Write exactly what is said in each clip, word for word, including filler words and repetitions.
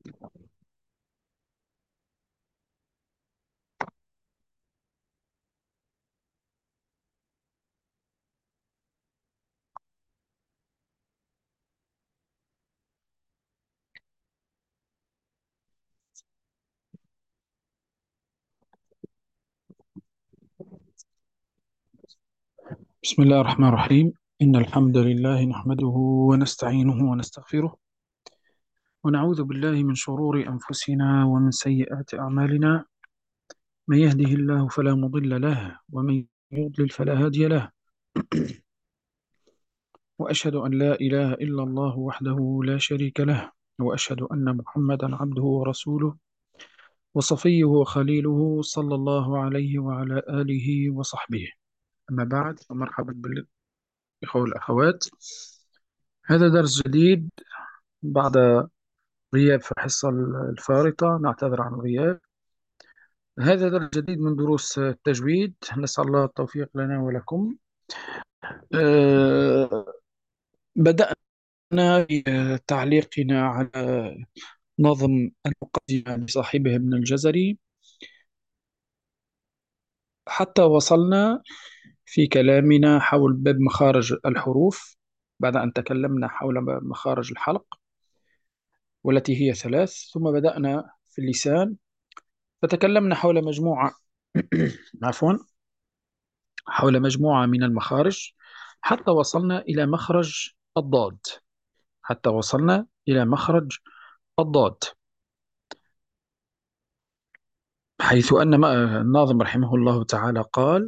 بسم الله الرحمن الرحيم. إن الحمد لله نحمده ونستعينه ونستغفره ونعوذ بالله من شرور أنفسنا ومن سيئات أعمالنا. من يهده الله فلا مضل له ومن يضلل فلا هادي له. وأشهد أن لا إله إلا الله وحده لا شريك له، وأشهد أن محمدا عبده ورسوله وصفيه وخليله صلى الله عليه وعلى آله وصحبه. أما بعد، فمرحبا بالإخوة والأخوات. هذا درس جديد بعد غياب في الحصة الفارطة، نعتذر عن الغياب. هذا درس جديد من دروس التجويد، نسأل الله التوفيق لنا ولكم. أه بدأنا بتعليقنا على نظم المقدمة لصاحبه ابن الجزري، حتى وصلنا في كلامنا حول باب مخارج الحروف، بعد أن تكلمنا حول مخارج الحلق والتي هي ثلاث. ثم بدأنا في اللسان فتكلمنا حول مجموعة عفوا حول مجموعة من المخارج، حتى وصلنا إلى مخرج الضاد حتى وصلنا إلى مخرج الضاد حيث أن ما- الناظم رحمه الله تعالى قال: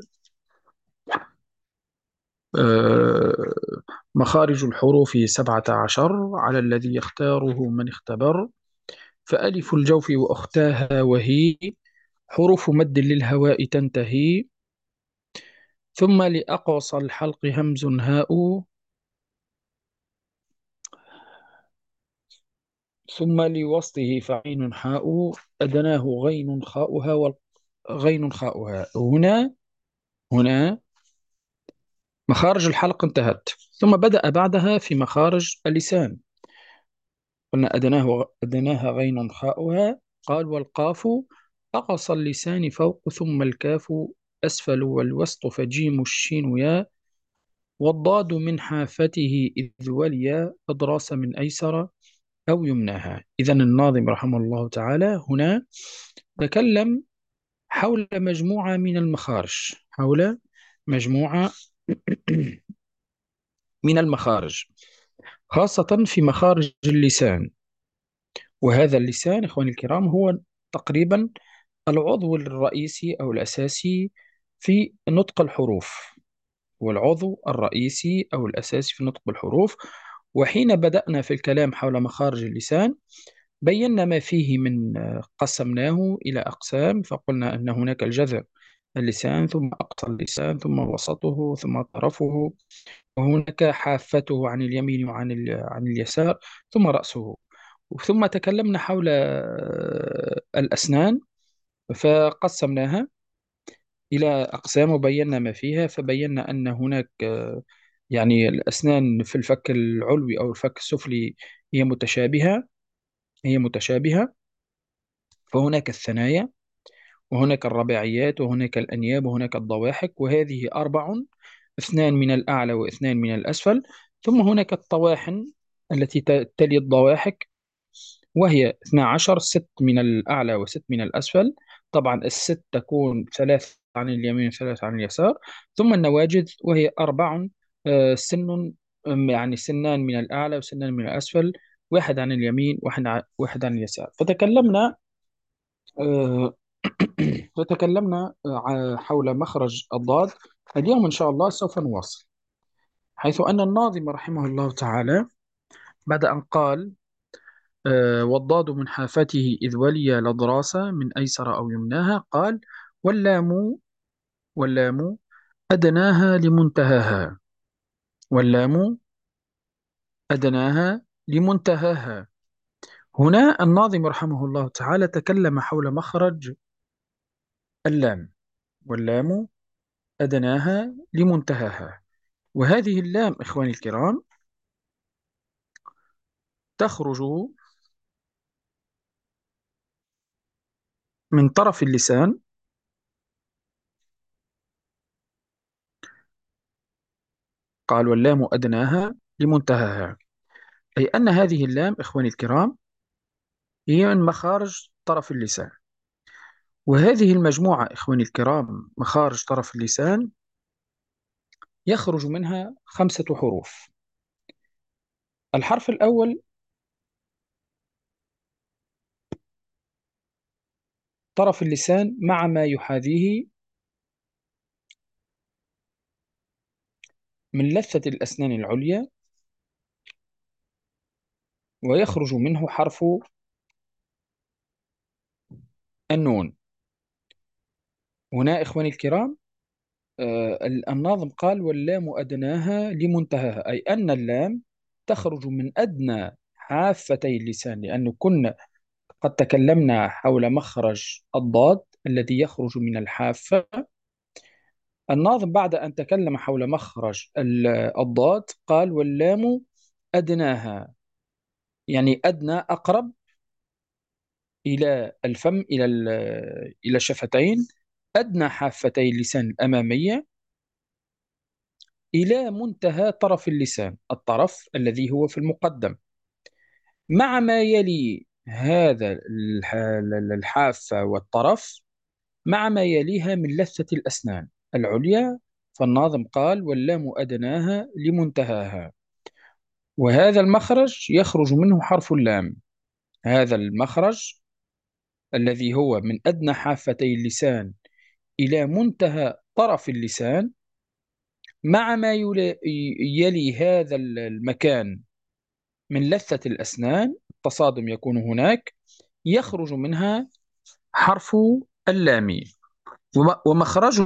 آه، مخارج الحروف سبعة عشر على الذي يختاره من اختبر، فألف الجوف وأختاها وهي حروف مد للهواء تنتهي، ثم لأقصى الحلق همز هاء، ثم لوسطه فعين حاء، أدناه غين خاؤها والغين خاؤها. هنا هنا مخارج الحلق انتهت، ثم بدأ بعدها في مخارج اللسان. قلنا أدناه أدناها غين خاؤها، قال: والقاف أقصى اللسان فوق، ثم الكاف أسفل، والوسط فجيم الشين يا، والضاد من حافته إذ وليا، أضراس من أيسر أو يمناها. إذن الناظم رحمه الله تعالى هنا تكلم حول مجموعة من المخارج حول مجموعة من المخارج، خاصة في مخارج اللسان. وهذا اللسان إخواني الكرام هو تقريبا العضو الرئيسي أو الأساسي في نطق الحروف، هو العضو الرئيسي أو الأساسي في نطق الحروف. وحين بدأنا في الكلام حول مخارج اللسان بينا ما فيه من آه، قسمناه إلى أقسام، فقلنا أن هناك الجذر اللسان، ثم أقصى اللسان، ثم وسطه، ثم طرفه، وهناك حافته عن اليمين وعن ال- عن اليسار، ثم رأسه. ثم تكلمنا حول آه، الأسنان فقسمناها إلى أقسام وبينا ما فيها، فبينا أن هناك آه، يعني الأسنان في الفك العلوي أو الفك السفلي هي متشابهة هي متشابهة فهناك الثنايا، وهناك الرباعيات، وهناك الأنياب، وهناك الضواحك، وهذه أربع: اثنان من الأعلى واثنان من الأسفل. ثم هناك الطواحن التي ت- تلي الضواحك، وهي اثنا عشر: ست من الأعلى وست من الأسفل. طبعا الست تكون ثلاث عن اليمين وثلاث عن اليسار. ثم النواجذ وهي أربع: آه، سن أم، يعني سنان من الأعلى وسنان من الأسفل، واحد عن اليمين واحد ع- واحد عن اليسار. فتكلمنا آه، فتكلمنا آه، حول مخرج الضاد. اليوم إن شاء الله سوف نواصل، حيث أن الناظم رحمه الله تعالى بعد أن قال: آه، والضاد من حافته إذ ولي لضراسة من أيسر أو يمناها، قال: واللام واللام أدناها لمنتهاها واللام أدناها لمنتهاها. هنا الناظم رحمه الله تعالى تكلم حول مخرج اللام، واللام أدناها لمنتهاها. وهذه اللام إخواني الكرام تخرج من طرف اللسان. قال واللام أدناها لمنتهاها، أي أن هذه اللام إخواني الكرام هي من مخارج طرف اللسان. وهذه المجموعة إخواني الكرام مخارج طرف اللسان يخرج منها خمسة حروف. الحرف الأول طرف اللسان مع ما يحاذيه من لثة الأسنان العليا، ويخرج منه حرف النون. هنا إخواني الكرام آه، الناظم قال واللام أدناها لمنتهاها، أي أن اللام تخرج من أدنى حافتي اللسان، لأنه كنا قد تكلمنا حول مخرج الضاد الذي يخرج من الحافة. الناظم بعد أن تكلم حول مخرج ال- الضاد قال واللام أدناها، يعني أدنى أقرب إلى الفم، إلى ال- إلى الشفتين، أدنى حافتي اللسان الأمامية إلى منتهى طرف اللسان، الطرف الذي هو في المقدم، مع ما يلي هذا الح- الحافة والطرف، مع ما يليها من لثة الأسنان العليا. فالناظم قال واللام أدناها لمنتهاها، وهذا المخرج يخرج منه حرف اللام. هذا المخرج الذي هو من أدنى حافتي اللسان إلى منتهى طرف اللسان، مع ما يلي يلي هذا المكان من لثة الأسنان، التصادم يكون هناك، يخرج منها حرف اللام. وم- ومخرجه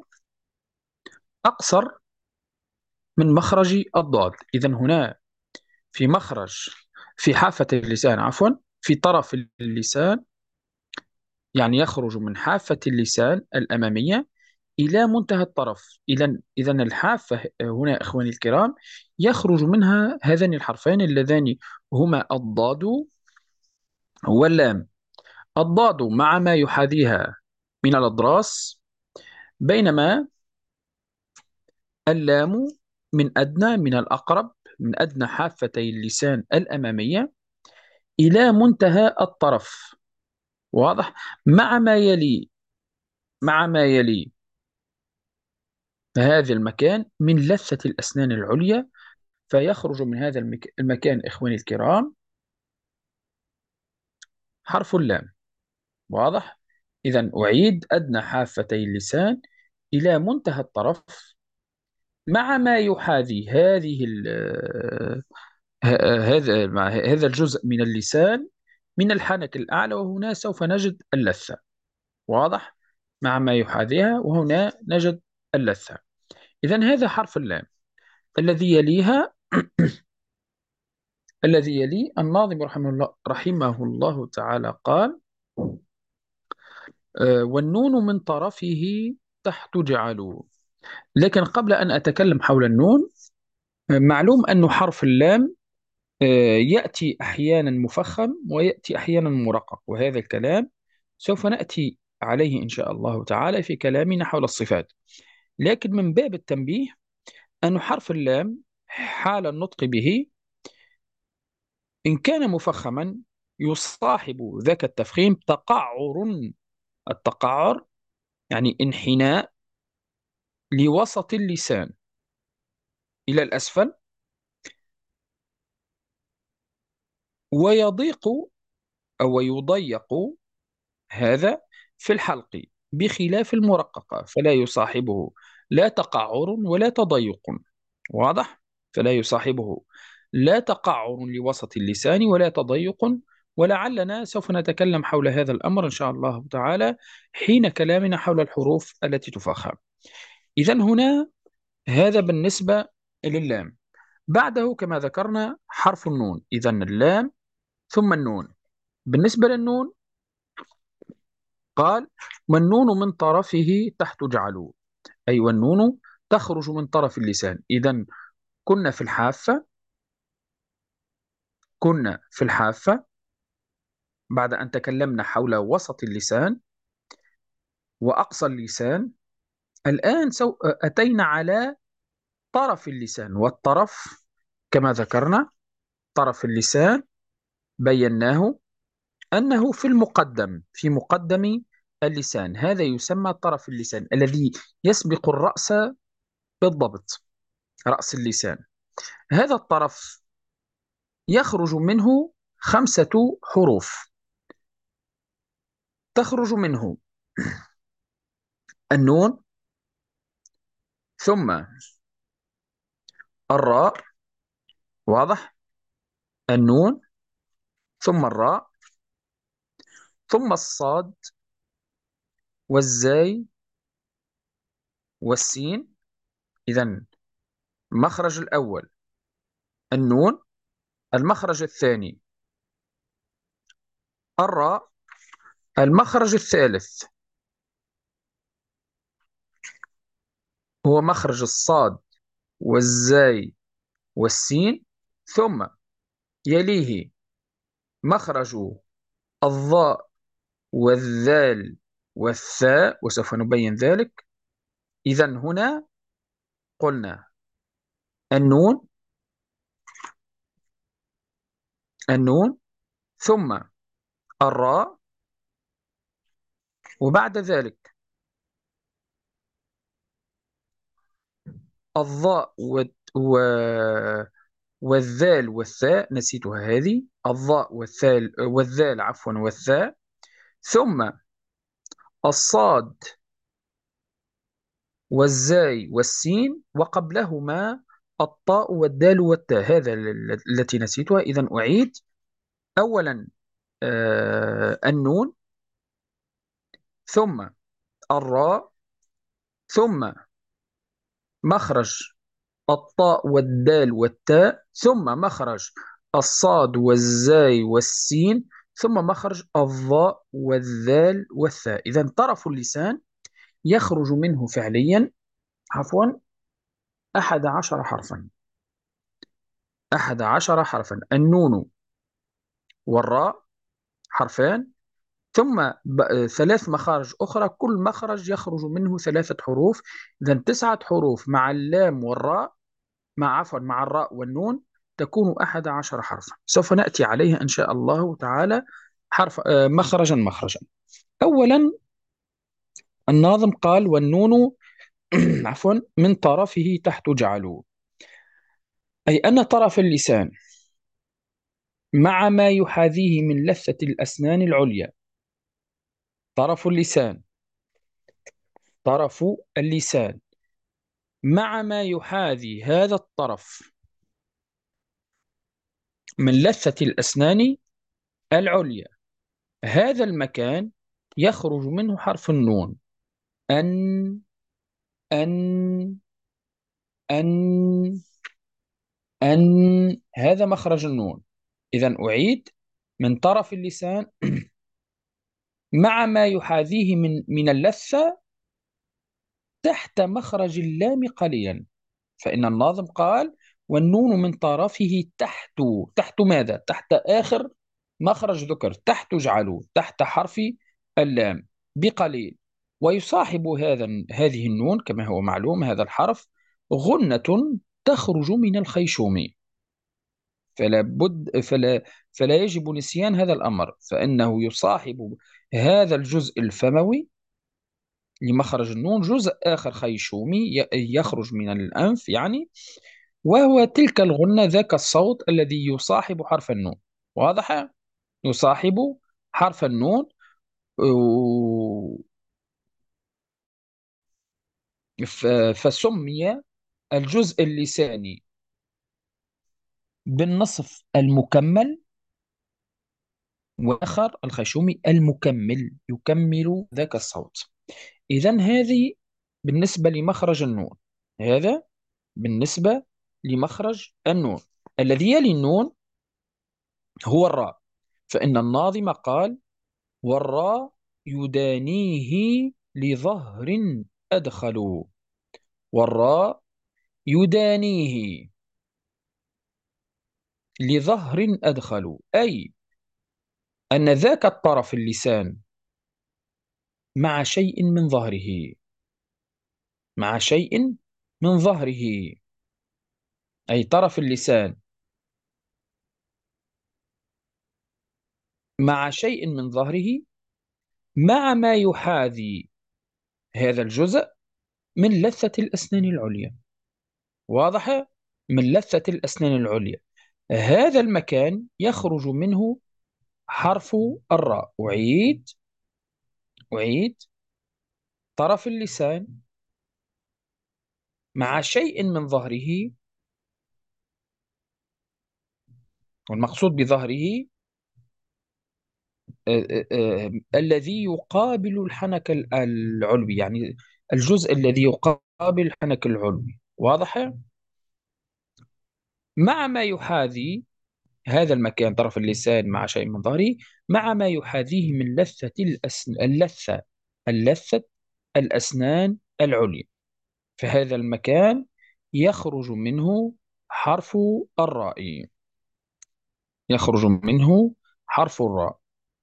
أقصر من مخرج الضاد. إذا هنا في مخرج، في حافة اللسان عفوا، في طرف اللسان، يعني يخرج من حافة اللسان الأمامية إلى منتهى الطرف. إذا إذا الحافة هنا إخواني الكرام يخرج منها هذان الحرفين اللذان هما الضاد واللام. الضاد مع ما يحاذيها من الأضراس، بينما اللام من أدنى، من الأقرب، من أدنى حافتي اللسان الأمامية إلى منتهى الطرف. واضح؟ مع ما يلي مع ما يلي هذا المكان من لثة الأسنان العليا، فيخرج من هذا المك... المكان إخواني الكرام حرف اللام. واضح؟ إذا أعيد أدنى حافتي اللسان إلى منتهى الطرف، مع ما يحاذي هذه ال... ه- هذا مع هذا الجزء من اللسان من الحنك الأعلى، وهنا سوف نجد اللثة. واضح؟ مع ما يحاذيها وهنا نجد اللثة. إذا هذا حرف اللام. الذي يليها الذي يلي الناظم رحمه الله رحمه الله تعالى قال آه، والنون من طرفه تحت جعلوا. لكن قبل أن أتكلم حول النون، آه، معلوم أن حرف اللام آه، يأتي أحيانا مفخم ويأتي أحيانا مرقق، وهذا الكلام سوف نأتي عليه إن شاء الله تعالى في كلامنا حول الصفات. لكن من باب التنبيه أن حرف اللام حال النطق به إن كان مفخما يصاحب ذاك التفخيم تقعر. التقعر يعني انحناء لوسط اللسان إلى الأسفل، ويضيق أو يضيق هذا في الحلق، بخلاف المرققة فلا يصاحبه لا تقعر ولا تضيق. واضح؟ فلا يصاحبه لا تقعر لوسط اللسان ولا تضيق. ولعلنا سوف نتكلم حول هذا الأمر إن شاء الله تعالى حين كلامنا حول الحروف التي تفخم. إذا هنا هذا بالنسبة للام. بعده كما ذكرنا حرف النون. إذا اللام ثم النون. بالنسبة للنون قال والنون من طرفه تحت جعلوا، أي والنون تخرج من طرف اللسان. إذا كنا في الحافة كنا في الحافة بعد أن تكلمنا حول وسط اللسان، وأقصى اللسان. الآن سو... أتينا على طرف اللسان، والطرف كما ذكرنا طرف اللسان بيناه أنه في المقدم، في مقدم اللسان. هذا يسمى طرف اللسان الذي يسبق الرأس بالضبط، رأس اللسان. هذا الطرف يخرج منه خمسة حروف. تخرج منه النون، ثم الراء، واضح، النون ثم الراء ثم الصاد والزاي والسين. إذن المخرج الأول النون، المخرج الثاني الراء، المخرج الثالث هو مخرج الصاد والزاي والسين، ثم يليه مخرج الضاء والذال والثاء، وسوف نبين ذلك. إذن هنا قلنا النون، النون ثم الراء، وبعد ذلك الضاء و... و... والذال والثاء، نسيتها هذه، الضاء والثال والذال عفوا والثاء، ثم الصاد والزاي والسين، وقبلهما الطاء والدال والتاء. هذا ال- التي نسيتها. إذن أعيد أولا آه النون، ثم الراء، ثم مخرج الطاء والدال والتاء، ثم مخرج الصاد والزاي والسين، ثم مخرج الضاء والذال والثاء. إذن طرف اللسان يخرج منه فعليا عفوا أحد عشر حرفا، أحد عشر حرفا. النون والراء حرفان، ثم ب- ثلاث مخارج أخرى، كل مخرج يخرج منه ثلاثة حروف. إذا تسعة حروف مع اللام والراء، مع عفوا مع الراء والنون، تكون أحد عشر حرفا. سوف نأتي عليها إن شاء الله تعالى حرف آه، مخرجا مخرجا. أولا الناظم قال: والنون عفوا من طرفه تحت جعلوا، أي أن طرف اللسان مع ما يحاذيه من لثة الأسنان العليا. طرف اللسان، طرف اللسان مع ما يحاذي هذا الطرف من لثة الأسنان العليا، هذا المكان يخرج منه حرف النون. أن أن أن أن هذا مخرج النون. إذا أعيد: من طرف اللسان مع ما يحاذيه من من اللثة تحت مخرج اللام قليلا. فإن الناظم قال: والنون من طرفه تحت، تحت ماذا؟ تحت آخر مخرج ذكر، تحت اجعلوا، تحت حرف اللام بقليل. ويصاحب هذا هذه النون كما هو معلوم هذا الحرف غنة تخرج من الخيشوم. فلا بد فلا فلا يجب نسيان هذا الأمر، فإنه يصاحب هذا الجزء الفموي لمخرج النون جزء آخر خيشومي ي- يخرج من الأنف يعني، وهو تلك الغنة ذاك الصوت الذي يصاحب حرف النون. واضح؟ يصاحب حرف النون. و- ف- فسمي الجزء اللساني بالنصف المكمل، وآخر الخشومي المكمل يكمل ذاك الصوت. إذن هذه بالنسبة لمخرج النون، هذا بالنسبة لمخرج النون. الذي يلي النون هو الراء، فإن الناظم قال: والراء يدانيه لظهر أدخل. والراء يدانيه لظهر أدخل، أي أن ذاك الطرف اللسان مع شيء من ظهره. مع شيء من ظهره، أي طرف اللسان مع شيء من ظهره، مع ما يحاذي هذا الجزء من لثة الأسنان العليا. واضح؟ من لثة الأسنان العليا، هذا المكان يخرج منه حرف الراء. أعيد أعيد طرف اللسان مع شيء من ظهره، والمقصود بظهره آه، آه، آه، الذي يقابل الحنك ال- العلوي، يعني الجزء الذي يقابل الحنك العلوي. واضح؟ مع ما يحاذي هذا المكان، طرف اللسان مع شيء من ظهره، مع ما يحاذيه من لثة الأسن... اللثة اللثة الأسنان العليا، فهذا المكان يخرج منه حرف الراء. يخرج منه حرف الراء.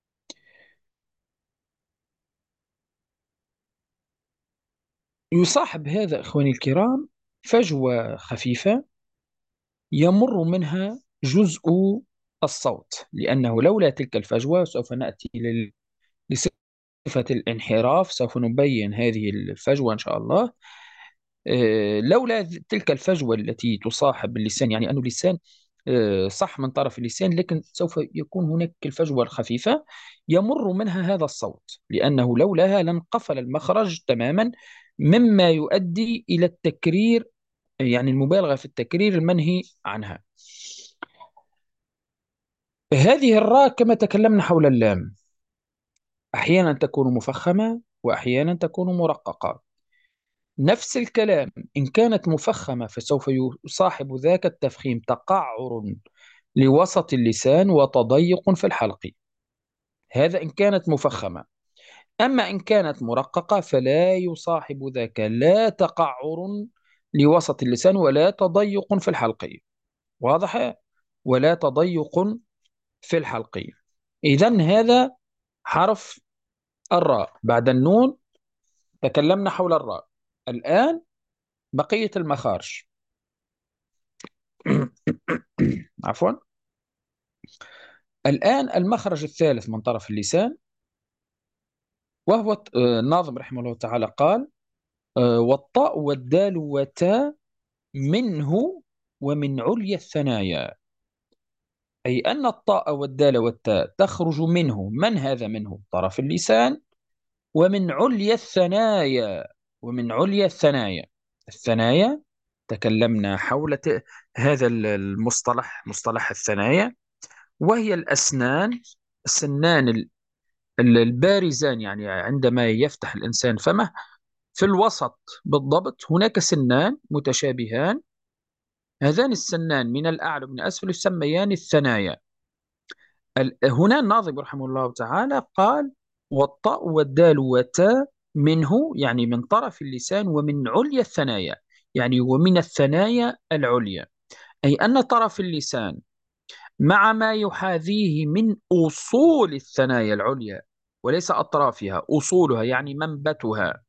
يصاحب هذا إخواني الكرام فجوة خفيفة يمر منها جزء الصوت، لأنه لولا تلك الفجوة سوف نأتي لل- لصفة الانحراف، سوف نبين هذه الفجوة إن شاء الله. آه، لولا تلك الفجوة التي تصاحب اللسان، يعني أن اللسان آه، صح من طرف اللسان، لكن سوف يكون هناك الفجوة الخفيفة يمر منها هذا الصوت، لأنه لولاها لانقفل المخرج تماما، مما يؤدي إلى التكرير، يعني المبالغة في التكرير المنهي عنها. هذه الراء كما تكلمنا حول اللام، أحيانا تكون مفخمة وأحيانا تكون مرققة. نفس الكلام إن كانت مفخمة فسوف يصاحب ذاك التفخيم تقعر لوسط اللسان وتضيق في الحلق، هذا إن كانت مفخمة. أما إن كانت مرققة فلا يصاحب ذاك لا تقعر لوسط اللسان ولا تضيق في الحلق. واضح؟ ولا تضيق في الحلق. إذن هذا حرف الراء. بعد النون تكلمنا حول الراء، الآن بقية المخارج. عفوا. الآن المخرج الثالث من طرف اللسان، وهو آه، الناظم رحمه الله تعالى قال آه، والطاء والدال وتاء منه ومن عليا الثنايا، أي أن الطاء والدال والتاء تخرج منه. من هذا منه؟ طرف اللسان، ومن عليا الثنايا. ومن عليا الثنايا. الثنايا تكلمنا حول ت- هذا المصطلح، مصطلح الثنايا، وهي الأسنان، السنان ال- ال- البارزان، يعني عندما يفتح الإنسان فمه في الوسط بالضبط هناك سنان متشابهان، هذان السنان من الأعلى ومن الأسفل يسميان الثنايا. ال- هنا الناظم رحمه الله تعالى قال والطاء والدال وتاء منه، يعني من طرف اللسان، ومن عليا الثنايا، يعني ومن الثنايا العليا، أي أن طرف اللسان مع ما يحاذيه من أصول الثنايا العليا، وليس أطرافها، أصولها يعني منبتها.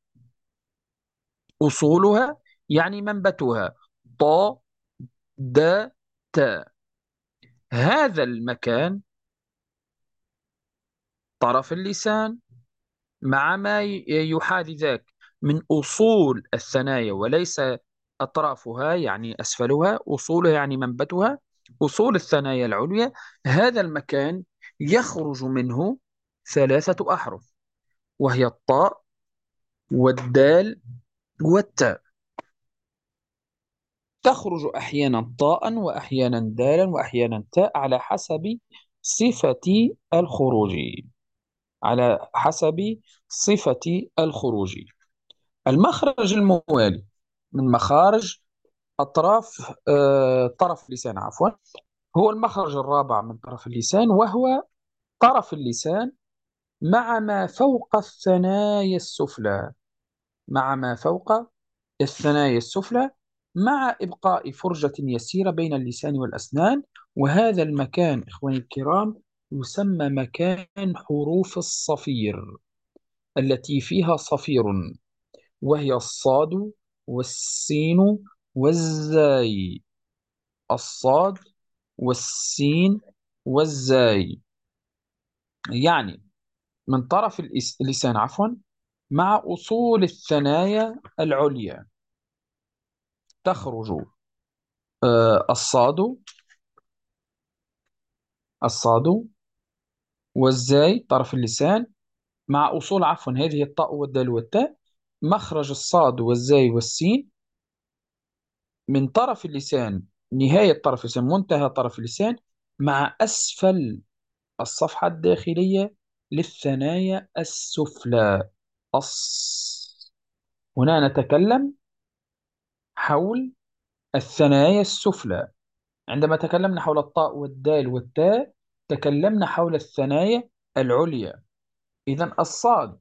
أصولها يعني منبتها. طا د تا، هذا المكان طرف اللسان مع ما ي- يحاذي ذاك من أصول الثنايا، وليس أطرافها يعني أسفلها، أصولها يعني منبتها، أصول الثنايا العليا. هذا المكان يخرج منه ثلاثة أحرف، وهي الطاء والدال والتاء. تخرج أحيانا طاء وأحيانا دالا وأحيانا تاء على حسب صفة الخروج. على حسب صفة الخروج. المخرج الموالي من مخارج أطراف آه، طرف اللسان، عفوا، هو المخرج الرابع من طرف اللسان، وهو طرف اللسان مع ما فوق الثنايا السفلى. مع ما فوق الثنايا السفلى، مع إبقاء فرجة يسيرة بين اللسان والأسنان. وهذا المكان إخواني الكرام يسمى مكان حروف الصفير. التي فيها صفير، وهي الصاد والسين والزاي. الصاد والسين والزاي، يعني من طرف الإس- اللسان عفوا، مع أصول الثنايا العليا تخرج آه، الصاد الصاد والزاي طرف اللسان، مع أصول عفوا هذه الطاء والدال والتاء، مخرج الصاد والزاي والسين من طرف اللسان، نهاية طرف اللسان، منتهى طرف اللسان، مع أسفل الصفحة الداخلية للثنايا السفلى. أص هنا نتكلم حول الثنايا السفلى. عندما تكلمنا حول الطاء والدال والتاء تكلمنا حول الثنايا العليا. إذن الصاد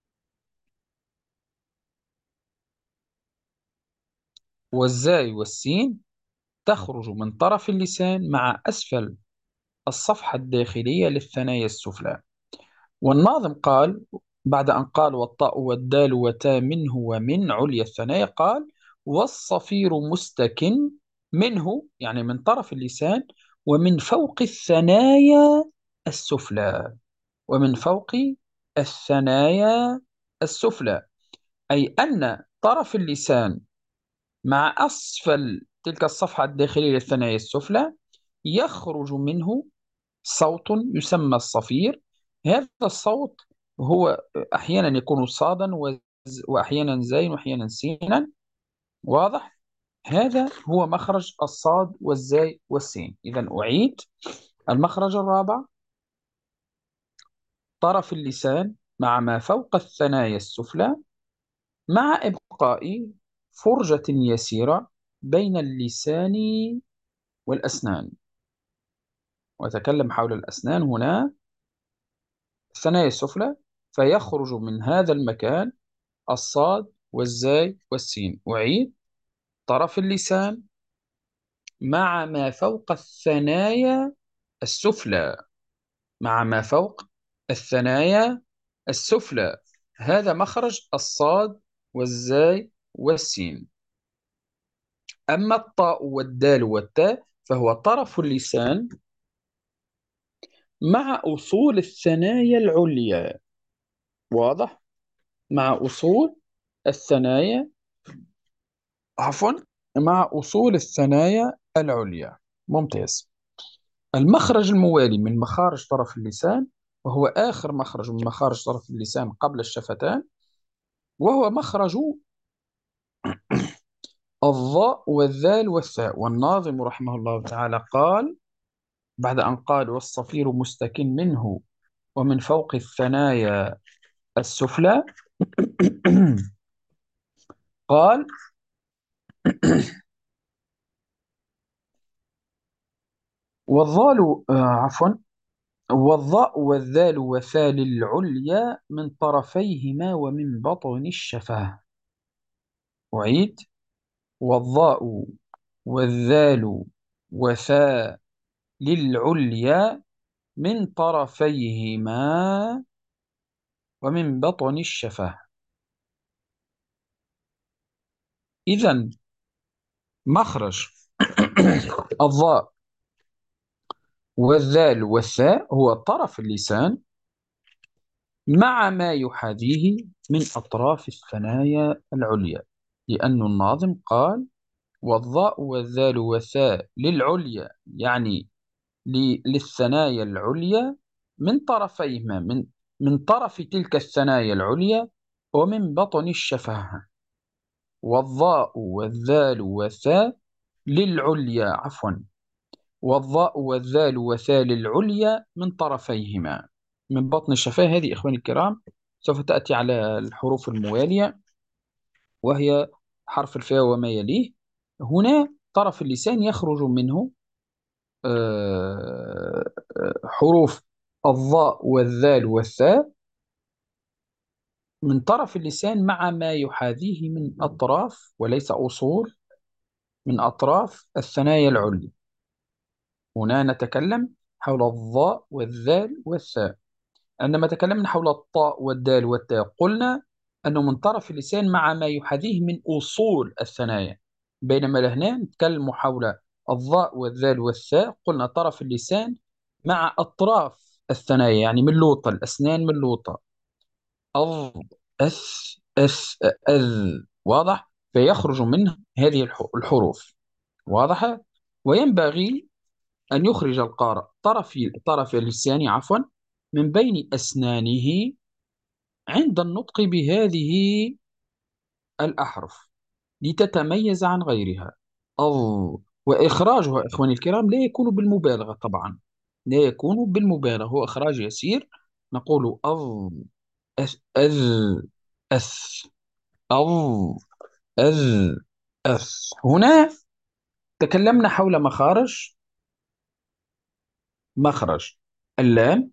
والزاي والسين تخرج من طرف اللسان مع أسفل الصفحة الداخلية للثنايا السفلى. والناظم قال بعد أن قال والطاء والدال وتا منه ومن عليا الثنايا، قال والصفير مستكن منه، يعني من طرف اللسان، ومن فوق الثنايا السفلى. ومن فوق الثنايا السفلى، أي أن طرف اللسان مع أسفل تلك الصفحة الداخلية للثنايا السفلى يخرج منه صوت يسمى الصفير. هذا الصوت هو أحيانا يكون صادا وز- وأحيانا زين وأحيانا سينا. واضح؟ هذا هو مخرج الصاد والزاي والسين. إذا أعيد: المخرج الرابع طرف اللسان مع ما فوق الثنايا السفلى، مع إبقاء فرجة يسيرة بين اللسان والأسنان. وأتكلم حول الأسنان هنا، الثنايا السفلى، فيخرج من هذا المكان الصاد والزاي والسين. أعيد: طرف اللسان مع ما فوق الثنايا السفلى، مع ما فوق الثنايا السفلى، هذا مخرج الصاد والزاي والسين. أما الطاء والدال والتاء فهو طرف اللسان مع أصول الثنايا العليا. واضح؟ مع أصول الثنايا، عفوا، مع أصول الثنايا العليا. ممتاز. المخرج الموالي من مخارج طرف اللسان، وهو آخر مخرج من مخارج طرف اللسان قبل الشفتان، وهو مخرج الضاء والذال والثاء. والناظم رحمه الله تعالى قال بعد أن قال والصفير مستكن منه ومن فوق الثنايا السفلى قال والضال آه، عفوا والضاء والذال وثال العليا من طرفيهما ومن بطن الشفاه. أعيد: والضاء والذال وثاء للعليا من طرفيهما ومن بطن الشفاه. إذن مخرج الضاء والذال والثاء هو طرف اللسان مع ما يحاذيه من أطراف الثنايا العليا، لأن الناظم قال والضاء والذال والثاء للعليا، يعني ل- للثنايا العليا من طرفيهما، من من طرف تلك الثنايا العليا ومن بطن الشفاه. والضاء والذال والثاء للعليا، عفوا، والضاء والذال وثاء للعليا من طرفيهما من بطن الشفاه. هذه إخواني الكرام سوف تأتي على الحروف الموالية، وهي حرف الفاء وما يليه. هنا طرف اللسان يخرج منه آه، آه، حروف الضاء والذال والثاء من طرف اللسان مع ما يحاذيه من أطراف وليس أصول، من أطراف الثنايا العليا. هنا نتكلم حول الضاء والذال والثاء. عندما تكلمنا حول الطاء والدال والتاء قلنا أنه من طرف اللسان مع ما يحاذيه من أصول الثنايا، بينما لهنا نتكلم حول الضاء والذال والثاء، قلنا طرف اللسان مع أطراف الثنايا، يعني من لوطة الأسنان، من لوطة أض أث أث أذ، واضح؟ فيخرج منه هذه الح- الحروف، واضحة. وينبغي أن يخرج القارئ طرف طرف اللسان عفوا من بين أسنانه عند النطق بهذه الأحرف لتتميز عن غيرها. أو وإخراجها إخواني الكرام لا يكون بالمبالغة طبعا، لا يكون بالمبالغة، هو إخراج يسير. نقول أو أث أذ أث أو أذ أث. هنا تكلمنا حول مخارج مخرج اللام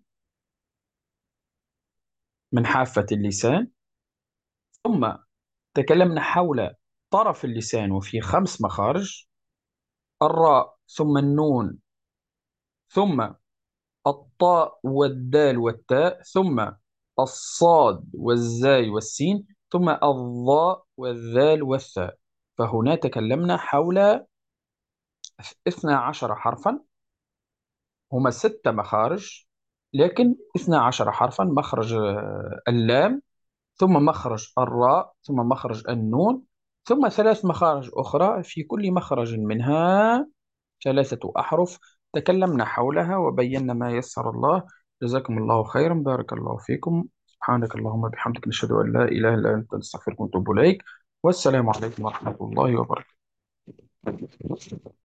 من حافة اللسان، ثم تكلمنا حول طرف اللسان وفيه خمس مخارج: الراء، ثم النون، ثم الطاء والدال والتاء، ثم الصاد والزاي والسين، ثم الضاء والذال والثاء. فهنا تكلمنا حول اثنا عشر حرفا، هما ست مخارج، لكن اثنا عشر حرفا: مخرج آه، اللام، ثم مخرج الراء، ثم مخرج النون، ثم ثلاث مخارج أخرى في كل مخرج منها ثلاثة أحرف. تكلمنا حولها وبينا ما يسر الله. جزاكم الله خيرا، بارك الله فيكم. سبحانك اللهم بحمدك، نشهد أن لا إله إلا أنت، نستغفرك ونتوب إليك. والسلام عليكم ورحمة الله وبركاته.